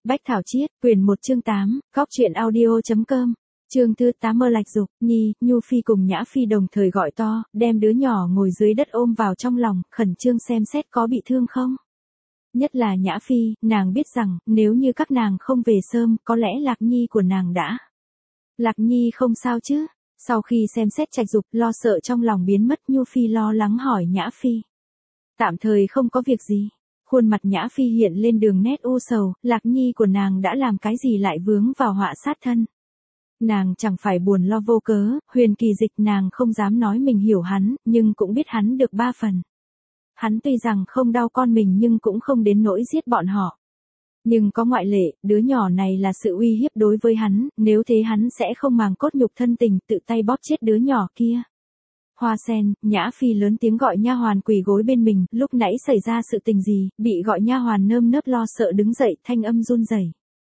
Bách Thảo Chiết, quyển 1 chương 8, Góc truyện audio.com. Chương thứ 8 Mơ Lạch Dục, Nhi, Nhu Phi cùng Nhã Phi đồng thời gọi to, đem đứa nhỏ ngồi dưới đất ôm vào trong lòng, khẩn trương xem xét có bị thương không. Nhất là Nhã Phi, nàng biết rằng, nếu như các nàng không về sớm, có lẽ Lạc Nhi của nàng đã. Lạc Nhi không sao chứ? Sau khi xem xét Trạch Dục, lo sợ trong lòng biến mất, Nhu Phi lo lắng hỏi Nhã Phi. Tạm thời không có việc gì. Khuôn mặt Nhã Phi hiện lên đường nét u sầu, Lạc Nhi của nàng đã làm cái gì lại vướng vào họa sát thân. Nàng chẳng phải buồn lo vô cớ, Huyền Kỳ Dịch nàng không dám nói mình hiểu hắn, nhưng cũng biết hắn được 3 phần. Hắn tuy rằng không đau con mình nhưng cũng không đến nỗi giết bọn họ. Nhưng có ngoại lệ, đứa nhỏ này là sự uy hiếp đối với hắn, nếu thế hắn sẽ không màng cốt nhục thân tình, tự tay bóp chết đứa nhỏ kia. Hoa Sen, Nhã Phi lớn tiếng gọi nha hoàn quỳ gối bên mình, lúc nãy xảy ra sự tình gì, bị gọi nha hoàn nơm nớp lo sợ đứng dậy, thanh âm run rẩy.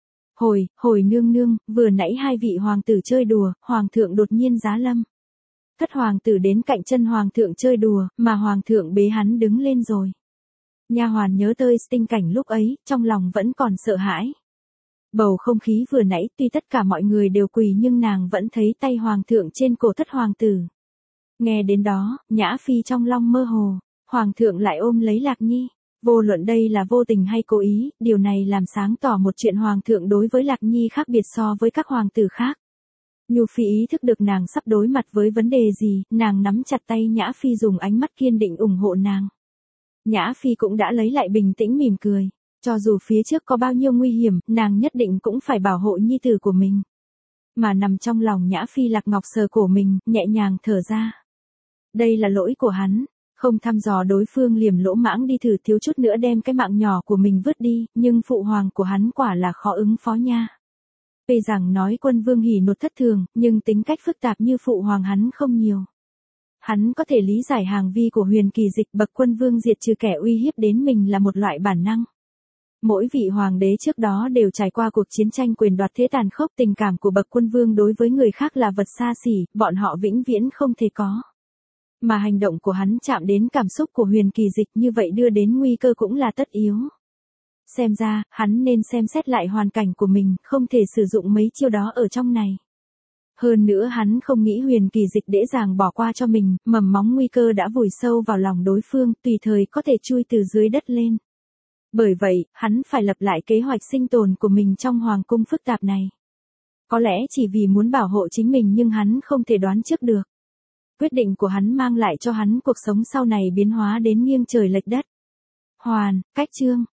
Hồi nương nương, vừa nãy 2 vị hoàng tử chơi đùa, hoàng thượng đột nhiên giá lâm. Thất hoàng tử đến cạnh chân hoàng thượng chơi đùa, mà hoàng thượng bế hắn đứng lên rồi. Nha hoàn nhớ tới tình cảnh lúc ấy, trong lòng vẫn còn sợ hãi. Bầu không khí vừa nãy tuy tất cả mọi người đều quỳ nhưng nàng vẫn thấy tay hoàng thượng trên cổ thất hoàng tử. Nghe đến đó, Nhã Phi trong lòng mơ hồ, hoàng thượng lại ôm lấy Lạc Nhi. Vô luận đây là vô tình hay cố ý, điều này làm sáng tỏ một chuyện hoàng thượng đối với Lạc Nhi khác biệt so với các hoàng tử khác. Nhu Phi ý thức được nàng sắp đối mặt với vấn đề gì, nàng nắm chặt tay Nhã Phi dùng ánh mắt kiên định ủng hộ nàng. Nhã Phi cũng đã lấy lại bình tĩnh mỉm cười, cho dù phía trước có bao nhiêu nguy hiểm, nàng nhất định cũng phải bảo hộ nhi tử của mình. Mà nằm trong lòng Nhã Phi Lạc Ngọc sờ cổ mình, nhẹ nhàng thở ra. Đây là lỗi của hắn, không thăm dò đối phương liềm lỗ mãng đi thử thiếu chút nữa đem cái mạng nhỏ của mình vứt đi, nhưng phụ hoàng của hắn quả là khó ứng phó nha. Tuy rằng nói Quân Vương hỉ nột thất thường, nhưng tính cách phức tạp như phụ hoàng hắn không nhiều. Hắn có thể lý giải hàng vi của Huyền Kỳ Dịch, bậc Quân Vương diệt trừ kẻ uy hiếp đến mình là một loại bản năng. Mỗi vị hoàng đế trước đó đều trải qua cuộc chiến tranh quyền đoạt thế tàn khốc, tình cảm của bậc Quân Vương đối với người khác là vật xa xỉ, bọn họ vĩnh viễn không thể có. Mà hành động của hắn chạm đến cảm xúc của Huyền Kỳ Dịch như vậy đưa đến nguy cơ cũng là tất yếu. Xem ra, hắn nên xem xét lại hoàn cảnh của mình, không thể sử dụng mấy chiêu đó ở trong này. Hơn nữa hắn không nghĩ Huyền Kỳ Dịch dễ dàng bỏ qua cho mình, mầm móng nguy cơ đã vùi sâu vào lòng đối phương, tùy thời có thể chui từ dưới đất lên. Bởi vậy, hắn phải lập lại kế hoạch sinh tồn của mình trong hoàng cung phức tạp này. Có lẽ chỉ vì muốn bảo hộ chính mình nhưng hắn không thể đoán trước được. Quyết định của hắn mang lại cho hắn cuộc sống sau này biến hóa đến nghiêng trời lệch đất. Hoàn, cách chương.